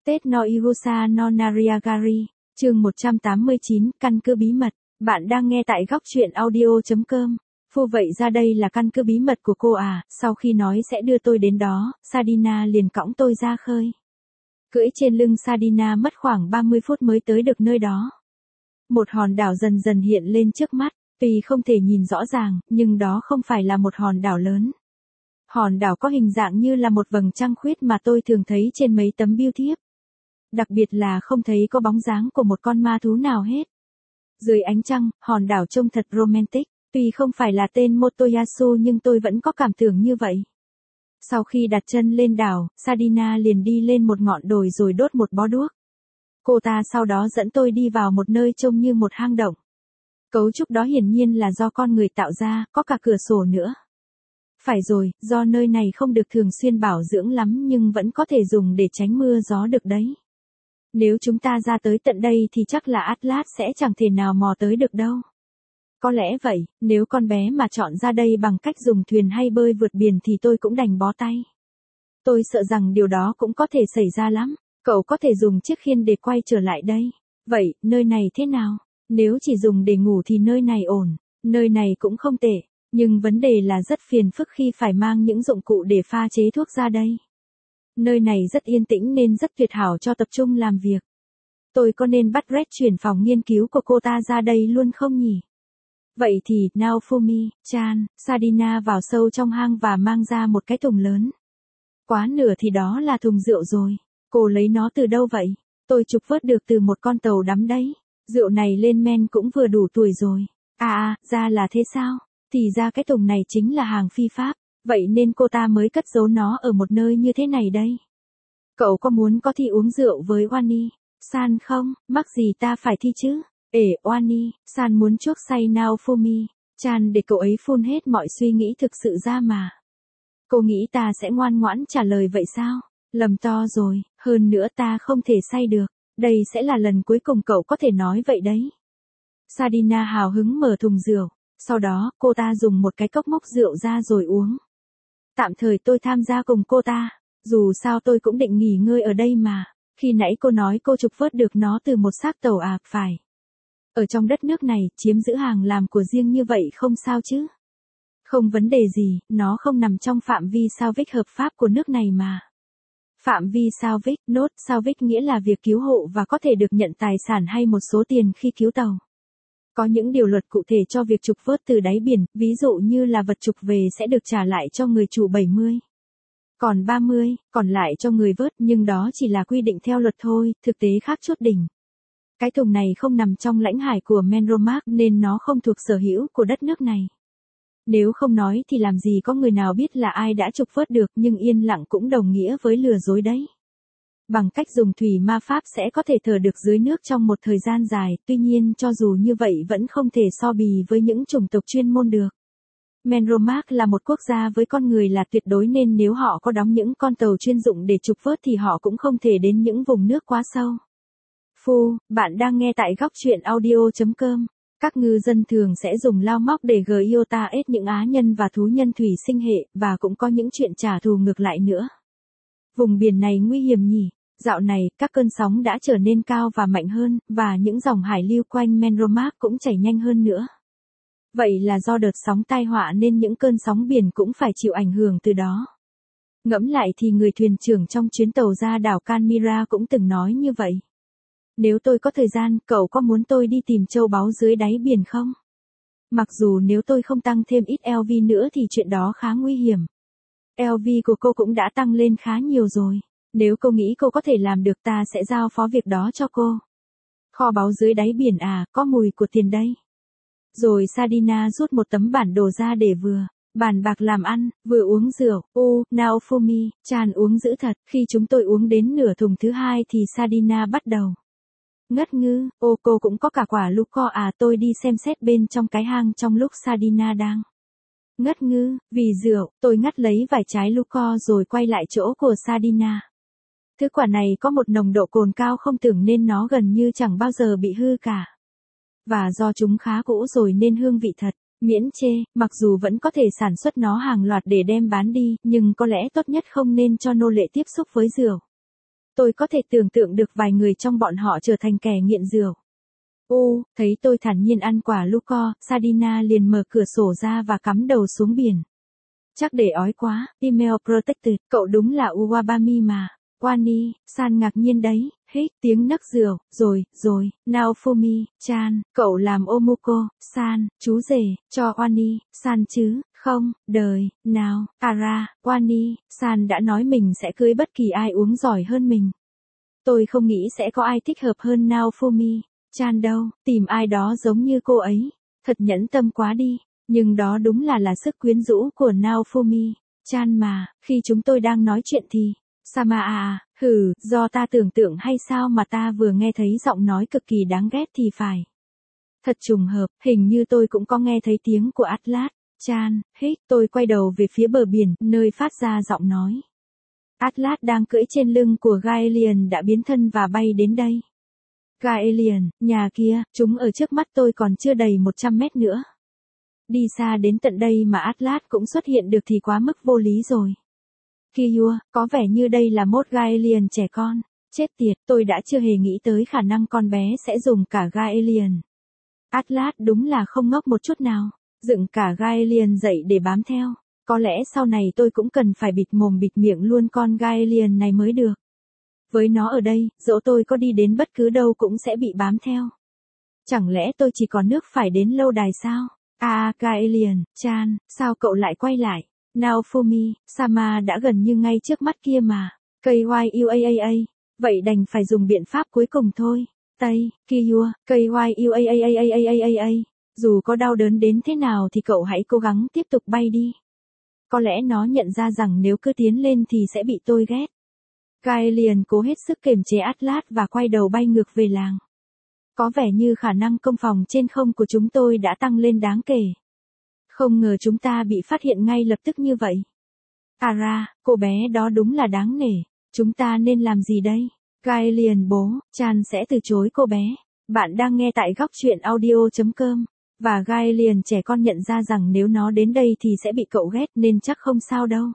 Tết no Irusa no Nariagari, chương 189, căn cứ bí mật. Bạn đang nghe tại góc truyện audio.com. Phu vậy ra đây là căn cứ bí mật của cô à, sau khi nói sẽ đưa tôi đến đó, Sadina liền cõng tôi ra khơi. Cưỡi trên lưng Sadina mất khoảng 30 phút mới tới được nơi đó. Một hòn đảo dần dần hiện lên trước mắt, tuy không thể nhìn rõ ràng, nhưng đó không phải là một hòn đảo lớn. Hòn đảo có hình dạng như là một vầng trăng khuyết mà tôi thường thấy trên mấy tấm bưu thiếp. Đặc biệt là không thấy có bóng dáng của một con ma thú nào hết. Dưới ánh trăng, hòn đảo trông thật romantic, tuy không phải là tên Motoyasu nhưng tôi vẫn có cảm tưởng như vậy. Sau khi đặt chân lên đảo, Sadina liền đi lên một ngọn đồi rồi đốt một bó đuốc. Cô ta sau đó dẫn tôi đi vào một nơi trông như một hang động. Cấu trúc đó hiển nhiên là do con người tạo ra, có cả cửa sổ nữa. Phải rồi, do nơi này không được thường xuyên bảo dưỡng lắm nhưng vẫn có thể dùng để tránh mưa gió được đấy. Nếu chúng ta ra tới tận đây thì chắc là Atlas sẽ chẳng thể nào mò tới được đâu. Có lẽ vậy, nếu con bé mà chọn ra đây bằng cách dùng thuyền hay bơi vượt biển thì tôi cũng đành bó tay. Tôi sợ rằng điều đó cũng có thể xảy ra lắm. Cậu có thể dùng chiếc khiên để quay trở lại đây. Vậy, nơi này thế nào? Nếu chỉ dùng để ngủ thì nơi này ổn. Nơi này cũng không tệ. Nhưng vấn đề là rất phiền phức khi phải mang những dụng cụ để pha chế thuốc ra đây. Nơi này rất yên tĩnh nên rất tuyệt hảo cho tập trung làm việc. Tôi có nên bắt Red chuyển phòng nghiên cứu của cô ta ra đây luôn không nhỉ? Vậy thì, Naofumi-chan, Sadina vào sâu trong hang và mang ra một cái thùng lớn. Quá nửa thì đó là thùng rượu rồi. Cô lấy nó từ đâu vậy? Tôi trục vớt được từ một con tàu đắm đấy. Rượu này lên men cũng vừa đủ tuổi rồi. Ra là thế sao? Thì ra cái thùng này chính là hàng phi pháp. Vậy nên cô ta mới cất giấu nó ở một nơi như thế này đây. Cậu có muốn có thi uống rượu với Wani-san không? Mắc gì ta phải thi chứ? Wani-san muốn chuốc say Naofumi-chan để cậu ấy phun hết mọi suy nghĩ thực sự ra mà. Cô nghĩ ta sẽ ngoan ngoãn trả lời vậy sao? Lầm to rồi, hơn nữa ta không thể say được. Đây sẽ là lần cuối cùng cậu có thể nói vậy đấy. Sadina hào hứng mở thùng rượu. Sau đó, cô ta dùng một cái cốc múc rượu ra rồi uống. Tạm thời tôi tham gia cùng cô ta. Dù sao tôi cũng định nghỉ ngơi ở đây mà. Khi nãy cô nói cô trục vớt được nó từ một xác tàu à, phải. Ở trong đất nước này, chiếm giữ hàng làm của riêng như vậy không sao chứ. Không vấn đề gì, nó không nằm trong phạm vi salvage hợp pháp của nước này mà. Phạm vi salvage, salvage nghĩa là việc cứu hộ và có thể được nhận tài sản hay một số tiền khi cứu tàu. Có những điều luật cụ thể cho việc trục vớt từ đáy biển, ví dụ như là vật trục về sẽ được trả lại cho người chủ 70. Còn 30, còn lại cho người vớt, nhưng đó chỉ là quy định theo luật thôi, thực tế khác chốt đỉnh. Cái thùng này không nằm trong lãnh hải của Menromark nên nó không thuộc sở hữu của đất nước này. Nếu không nói thì làm gì có người nào biết là ai đã trục vớt được, nhưng yên lặng cũng đồng nghĩa với lừa dối đấy. Bằng cách dùng thủy ma pháp sẽ có thể thở được dưới nước trong một thời gian dài, tuy nhiên cho dù như vậy vẫn không thể so bì với những chủng tộc chuyên môn được. Menromark là một quốc gia với con người là tuyệt đối nên nếu họ có đóng những con tàu chuyên dụng để trục vớt thì họ cũng không thể đến những vùng nước quá sâu. Bạn đang nghe tại góc truyện audio.com. Các ngư dân thường sẽ dùng lao móc để giota ết những á nhân và thú nhân thủy sinh hệ, và cũng có những chuyện trả thù ngược lại nữa. Vùng biển này nguy hiểm nhỉ? Dạo này, các cơn sóng đã trở nên cao và mạnh hơn, và những dòng hải lưu quanh Menromark cũng chảy nhanh hơn nữa. Vậy là do đợt sóng tai họa nên những cơn sóng biển cũng phải chịu ảnh hưởng từ đó. Ngẫm lại thì người thuyền trưởng trong chuyến tàu ra đảo Canmira cũng từng nói như vậy. Nếu tôi có thời gian, cậu có muốn tôi đi tìm châu báu dưới đáy biển không? Mặc dù nếu tôi không tăng thêm ít LV nữa thì chuyện đó khá nguy hiểm. LV của cô cũng đã tăng lên khá nhiều rồi. Nếu cô nghĩ cô có thể làm được ta sẽ giao phó việc đó cho cô. Kho báu dưới đáy biển à, có mùi của tiền đây. Rồi Sadina rút một tấm bản đồ ra để vừa bàn bạc làm ăn, vừa uống rượu. Naofumi-chan uống dữ thật. Khi chúng tôi uống đến nửa thùng thứ hai thì Sadina bắt đầu ngất ngư. Cô cũng có cả quả Luco à? Tôi đi xem xét bên trong cái hang trong lúc Sadina đang ngất ngư. Vì rượu, tôi ngắt lấy vài trái Luco rồi quay lại chỗ của Sadina. Thứ quả này có một nồng độ cồn cao không tưởng nên nó gần như chẳng bao giờ bị hư cả. Và do chúng khá cũ rồi nên hương vị thật miễn chê, mặc dù vẫn có thể sản xuất nó hàng loạt để đem bán đi, nhưng có lẽ tốt nhất không nên cho nô lệ tiếp xúc với rượu. Tôi có thể tưởng tượng được vài người trong bọn họ trở thành kẻ nghiện rượu. Thấy tôi thản nhiên ăn quả Luco, Sadina liền mở cửa sổ ra và cắm đầu xuống biển. Chắc để ói quá, email protected, cậu đúng là Uwabami mà. Wani, San ngạc nhiên đấy, hít tiếng nấc rượu, rồi, Naofumi, Chan, cậu làm Omuko, San, chú rể, cho Wani, San chứ, không, đời, nào, Wani, San đã nói mình sẽ cưới bất kỳ ai uống giỏi hơn mình. Tôi không nghĩ sẽ có ai thích hợp hơn Naofumi, Chan đâu, tìm ai đó giống như cô ấy, thật nhẫn tâm quá đi, nhưng đó đúng là sức quyến rũ của Naofumi, Chan mà, khi chúng tôi đang nói chuyện thì, Sama do ta tưởng tượng hay sao mà ta vừa nghe thấy giọng nói cực kỳ đáng ghét thì phải. Thật trùng hợp, hình như tôi cũng có nghe thấy tiếng của Atlas, Chan, tôi quay đầu về phía bờ biển, nơi phát ra giọng nói. Atlas đang cưỡi trên lưng của Gaelian đã biến thân và bay đến đây. Gaelian, nhà kia, chúng ở trước mắt tôi còn chưa đầy 100 mét nữa. Đi xa đến tận đây mà Atlas cũng xuất hiện được thì quá mức vô lý rồi. Kiyua, có vẻ như đây là một Gaelian trẻ con. Chết tiệt, tôi đã chưa hề nghĩ tới khả năng con bé sẽ dùng cả Gaelian. Atlas đúng là không ngốc một chút nào. Dựng cả Gaelian dậy để bám theo. Có lẽ sau này tôi cũng cần phải bịt mồm bịt miệng luôn con Gaelian này mới được. Với nó ở đây, dẫu tôi có đi đến bất cứ đâu cũng sẽ bị bám theo. Chẳng lẽ tôi chỉ có nước phải đến lâu đài sao? Gaelian, Chan, sao cậu lại quay lại? Naofumi, Sama đã gần như ngay trước mắt kia mà. KYUAAA. Vậy đành phải dùng biện pháp cuối cùng thôi. Tây, Kiyua, KYUAAAAAAA. Dù có đau đớn đến thế nào thì cậu hãy cố gắng tiếp tục bay đi. Có lẽ nó nhận ra rằng nếu cứ tiến lên thì sẽ bị tôi ghét. Gaelian cố hết sức kiềm chế Atlas và quay đầu bay ngược về làng. Có vẻ như khả năng công phòng trên không của chúng tôi đã tăng lên đáng kể. Không ngờ chúng ta bị phát hiện ngay lập tức như vậy. Cô bé đó đúng là đáng nể. Chúng ta nên làm gì đây? Gaelian bố, Chan sẽ từ chối cô bé. Bạn đang nghe tại góc truyện audio.com. Và Gaelian trẻ con nhận ra rằng nếu nó đến đây thì sẽ bị cậu ghét nên chắc không sao đâu.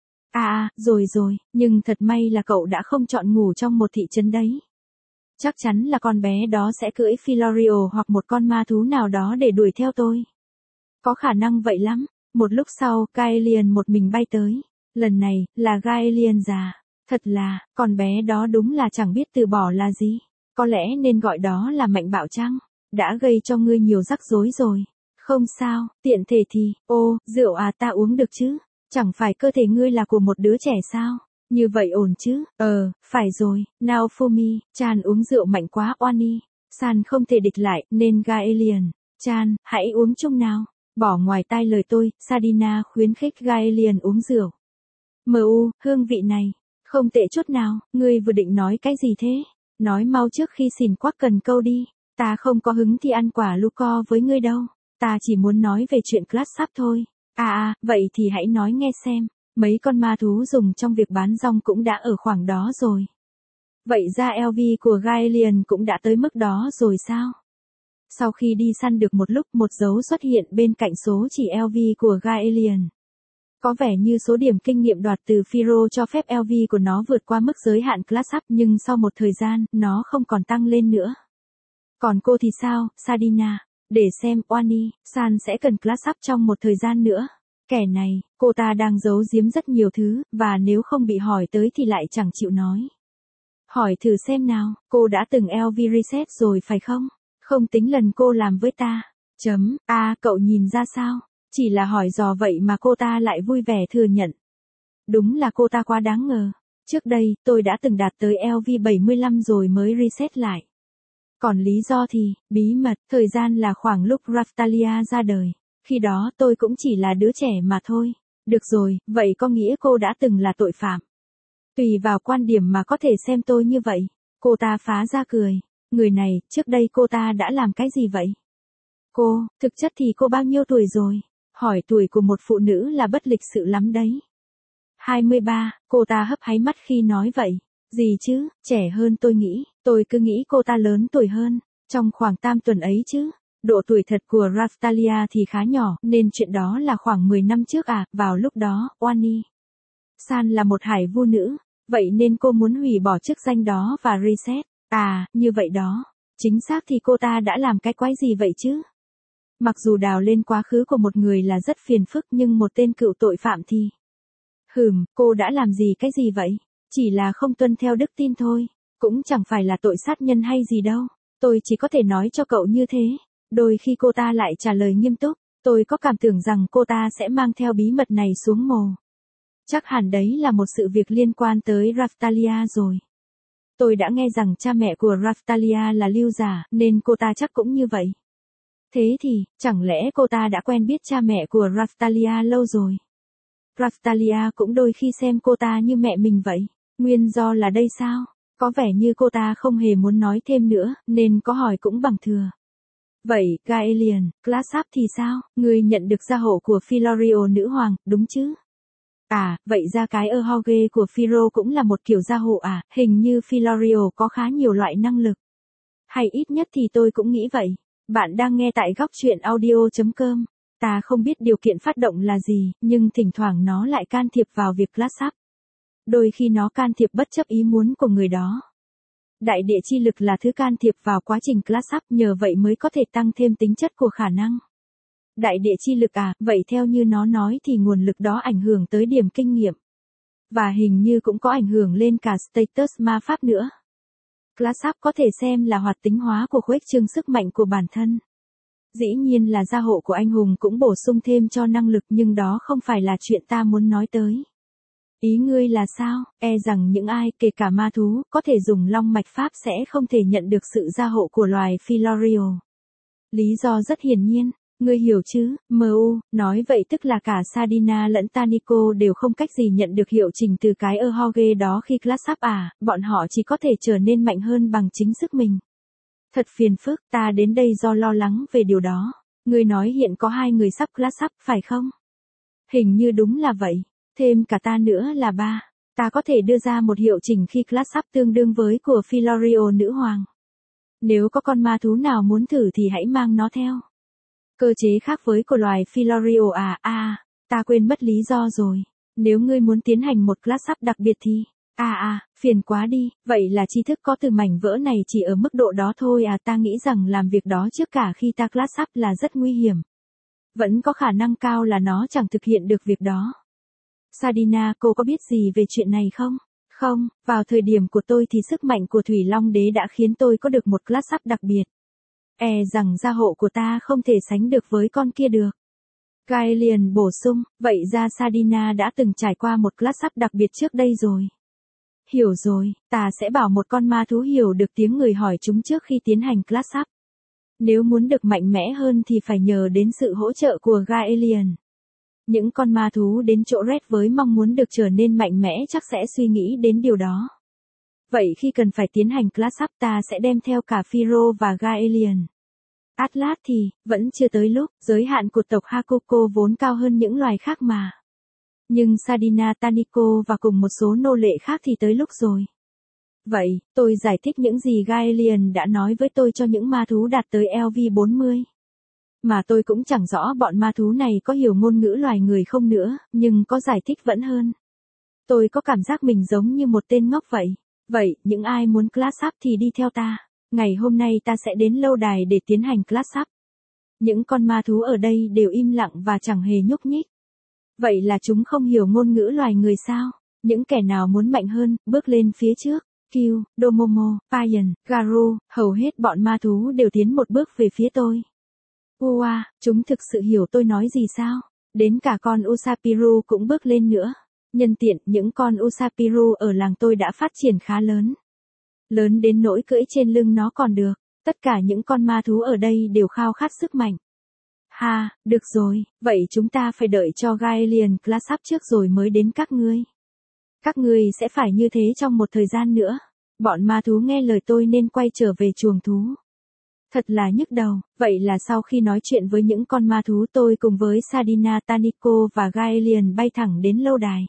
Rồi, nhưng thật may là cậu đã không chọn ngủ trong một thị trấn đấy. Chắc chắn là con bé đó sẽ cưỡi Filorio hoặc một con ma thú nào đó để đuổi theo tôi. Có khả năng vậy lắm. Một lúc sau, Gaelian một mình bay tới. Lần này, là Gaelian già. Thật là, con bé đó đúng là chẳng biết từ bỏ là gì. Có lẽ nên gọi đó là mạnh bạo chăng? Đã gây cho ngươi nhiều rắc rối rồi. Không sao, tiện thể thì, rượu ta uống được chứ? Chẳng phải cơ thể ngươi là của một đứa trẻ sao? Như vậy ổn chứ? Phải rồi, Naofumi, Chan uống rượu mạnh quá Wani. San không thể địch lại, nên Gaelian. Chan, hãy uống chung nào. Bỏ ngoài tai lời tôi, Sadina khuyến khích Gaelian uống rượu. Hương vị này. Không tệ chút nào, ngươi vừa định nói cái gì thế? Nói mau trước khi xỉn quắc cần câu đi. Ta không có hứng thì ăn quả Luco với ngươi đâu. Ta chỉ muốn nói về chuyện Class Up thôi. Vậy thì hãy nói nghe xem. Mấy con ma thú dùng trong việc bán rong cũng đã ở khoảng đó rồi. Vậy ra LV của Gaelian cũng đã tới mức đó rồi sao? Sau khi đi săn được một lúc một dấu xuất hiện bên cạnh số chỉ LV của Gaelian. Có vẻ như số điểm kinh nghiệm đoạt từ Firo cho phép LV của nó vượt qua mức giới hạn Class Up nhưng sau một thời gian, nó không còn tăng lên nữa. Còn cô thì sao, Sadina? Để xem, Wani, San sẽ cần Class Up trong một thời gian nữa. Kẻ này, cô ta đang giấu giếm rất nhiều thứ, và nếu không bị hỏi tới thì lại chẳng chịu nói. Hỏi thử xem nào, cô đã từng LV reset rồi phải không? Không tính lần cô làm với ta. Cậu nhìn ra sao? Chỉ là hỏi dò vậy mà cô ta lại vui vẻ thừa nhận. Đúng là cô ta quá đáng ngờ. Trước đây, tôi đã từng đạt tới LV 75 rồi mới reset lại. Còn lý do thì, bí mật, thời gian là khoảng lúc Raftalia ra đời. Khi đó tôi cũng chỉ là đứa trẻ mà thôi. Được rồi, vậy có nghĩa cô đã từng là tội phạm. Tùy vào quan điểm mà có thể xem tôi như vậy. Cô ta phá ra cười. Người này, trước đây cô ta đã làm cái gì vậy? Thực chất thì cô bao nhiêu tuổi rồi? Hỏi tuổi của một phụ nữ là bất lịch sự lắm đấy. 23, cô ta hấp háy mắt khi nói vậy. Gì chứ, trẻ hơn tôi nghĩ, tôi cứ nghĩ cô ta lớn tuổi hơn, trong khoảng tam tuần ấy chứ. Độ tuổi thật của Raftalia thì khá nhỏ, nên chuyện đó là khoảng 10 năm trước vào lúc đó, Wani. San là một hải vua nữ, Vậy nên cô muốn hủy bỏ chức danh đó và reset. À, như vậy đó. Chính xác thì cô ta đã làm cái quái gì vậy chứ? Mặc dù đào lên quá khứ của một người là rất phiền phức nhưng một tên cựu tội phạm thì... cô đã làm gì cái gì vậy? Chỉ là không tuân theo đức tin thôi. Cũng chẳng phải là tội sát nhân hay gì đâu. Tôi chỉ có thể nói cho cậu như thế. Đôi khi cô ta lại trả lời nghiêm túc. Tôi có cảm tưởng rằng cô ta sẽ mang theo bí mật này xuống mồ. Chắc hẳn đấy là một sự việc liên quan tới Raftalia rồi. Tôi đã nghe rằng cha mẹ của Raftalia là lưu giả, nên cô ta chắc cũng như vậy. Thế thì, chẳng lẽ cô ta đã quen biết cha mẹ của Raftalia lâu rồi? Raftalia cũng đôi khi xem cô ta như mẹ mình vậy. Nguyên do là đây sao? Có vẻ như cô ta không hề muốn nói thêm nữa, nên có hỏi cũng bằng thừa. Vậy, Gaelian, Classap thì sao? Người nhận được gia hộ của Filorio nữ hoàng, đúng chứ? À, vậy ra cái Erhoge của Firo cũng là một kiểu gia hộ à? Hình như Filorio có khá nhiều loại năng lực. Hay ít nhất thì tôi cũng nghĩ vậy. Bạn đang nghe tại góc truyện audio.com. Ta không biết điều kiện phát động là gì, nhưng thỉnh thoảng nó lại can thiệp vào việc Classap. Đôi khi nó can thiệp bất chấp ý muốn của người đó. Đại địa chi lực là thứ can thiệp vào quá trình Classap, nhờ vậy mới có thể tăng thêm tính chất của khả năng. Đại địa chi lực à, vậy theo như nó nói thì nguồn lực đó ảnh hưởng tới điểm kinh nghiệm. Và hình như cũng có ảnh hưởng lên cả status ma pháp nữa. Classap có thể xem là hoạt tính hóa của khuếch trương sức mạnh của bản thân. Dĩ nhiên là gia hộ của anh hùng cũng bổ sung thêm cho năng lực, nhưng đó không phải là chuyện ta muốn nói tới. Ý ngươi là sao? E rằng những ai, kể cả ma thú, có thể dùng long mạch pháp sẽ không thể nhận được sự gia hộ của loài Filorio. Lý do rất hiển nhiên. Ngươi hiểu chứ, MU, nói vậy tức là cả Sardina lẫn Tanico đều không cách gì nhận được hiệu trình từ cái Erhoge đó khi Classap à, bọn họ chỉ có thể trở nên mạnh hơn bằng chính sức mình. Thật phiền phức, ta đến đây do lo lắng về điều đó. Ngươi nói hiện có 2 người sắp Classap, phải không? Hình như đúng là vậy, thêm cả ta nữa là 3. Ta có thể đưa ra một hiệu chỉnh khi Classap tương đương với của Filorio nữ hoàng. Nếu có con ma thú nào muốn thử thì hãy mang nó theo. Cơ chế khác với của loài Filorio à, ta quên mất lý do rồi. Nếu ngươi muốn tiến hành một Classap đặc biệt thì, phiền quá đi, vậy là tri thức có từ mảnh vỡ này chỉ ở mức độ đó thôi à, ta nghĩ rằng làm việc đó trước cả khi ta Classap là rất nguy hiểm. Vẫn có khả năng cao là nó chẳng thực hiện được việc đó. Sardina, cô có biết gì về chuyện này không? Không, vào thời điểm của tôi thì sức mạnh của Thủy Long Đế đã khiến tôi có được một Classap đặc biệt. E rằng gia hộ của ta không thể sánh được với con kia được. Gaelian bổ sung, vậy ra Sardina đã từng trải qua một Classap đặc biệt trước đây rồi. Hiểu rồi, ta sẽ bảo một con ma thú hiểu được tiếng người hỏi chúng trước khi tiến hành Classap. Nếu muốn được mạnh mẽ hơn thì phải nhờ đến sự hỗ trợ của Gaelian. Những con ma thú đến chỗ Red với mong muốn được trở nên mạnh mẽ chắc sẽ suy nghĩ đến điều đó. Vậy khi cần phải tiến hành Classap ta sẽ đem theo cả Firo và Gaelian. Atlas thì, vẫn chưa tới lúc, giới hạn của tộc Hakuko vốn cao hơn những loài khác mà. Nhưng Sardina, Tanico và cùng một số nô lệ khác thì tới lúc rồi. Vậy, tôi giải thích những gì Gaelian đã nói với tôi cho những ma thú đạt tới LV40. Mà tôi cũng chẳng rõ bọn ma thú này có hiểu ngôn ngữ loài người không nữa, nhưng có giải thích vẫn hơn. Tôi có cảm giác mình giống như một tên ngốc vậy. Vậy, những ai muốn Classap thì đi theo ta. Ngày hôm nay ta sẽ đến lâu đài để tiến hành Classap. Những con ma thú ở đây đều im lặng và chẳng hề nhúc nhích. Vậy là chúng không hiểu ngôn ngữ loài người sao? Những kẻ nào muốn mạnh hơn, bước lên phía trước. Kyu, Domomo, Payan, Garu, hầu hết bọn ma thú đều tiến một bước về phía tôi. Ua, chúng thực sự hiểu tôi nói gì sao? Đến cả con Usapiru cũng bước lên nữa. Nhân tiện, những con Usapiru ở làng tôi đã phát triển khá lớn. Lớn đến nỗi cưỡi trên lưng nó còn được. Tất cả những con ma thú ở đây đều khao khát sức mạnh. Ha, được rồi, vậy chúng ta phải đợi cho Gaelian Classap trước rồi mới đến các ngươi. Các ngươi sẽ phải như thế trong một thời gian nữa. Bọn ma thú nghe lời tôi nên quay trở về chuồng thú. Thật là nhức đầu, vậy là sau khi nói chuyện với những con ma thú tôi cùng với Sardina, Tanico và Gaelian bay thẳng đến lâu đài.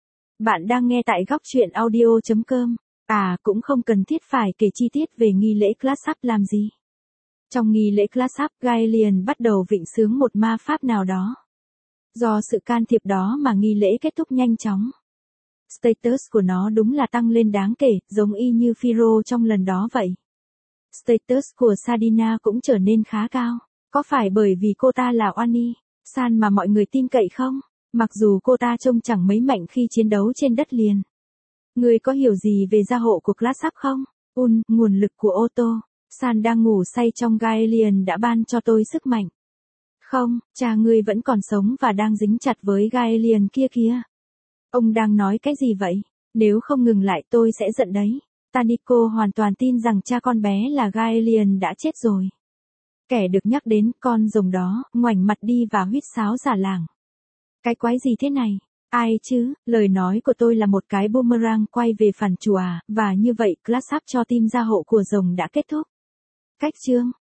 Bạn đang nghe tại góc truyện audio.com. À, cũng không cần thiết phải kể chi tiết về nghi lễ Classap làm gì. Trong nghi lễ Classap, Gaelian bắt đầu vịnh sướng một ma pháp nào đó. Do sự can thiệp đó mà nghi lễ kết thúc nhanh chóng. Status của nó đúng là tăng lên đáng kể, giống y như Firo trong lần đó vậy. Status của Sadina cũng trở nên khá cao. Có phải bởi vì cô ta là Oani San mà mọi người tin cậy không? Mặc dù cô ta trông chẳng mấy mạnh khi chiến đấu trên đất liền. Người có hiểu gì về gia hộ của Class Up không? Nguồn lực của ô tô. San đang ngủ say trong Gaelian đã ban cho tôi sức mạnh. Không, cha ngươi vẫn còn sống và đang dính chặt với Gaelian kia kìa. Ông đang nói cái gì vậy? Nếu không ngừng lại tôi sẽ giận đấy. Taniko hoàn toàn tin rằng cha con bé là Gaelian đã chết rồi. Kẻ được nhắc đến con rồng đó, ngoảnh mặt đi và huýt sáo giả làng. Cái quái gì thế này? Ai chứ, lời nói của tôi là một cái boomerang quay về phản chùa và như vậy Class Up cho team gia hộ của rồng đã kết thúc. Cách chương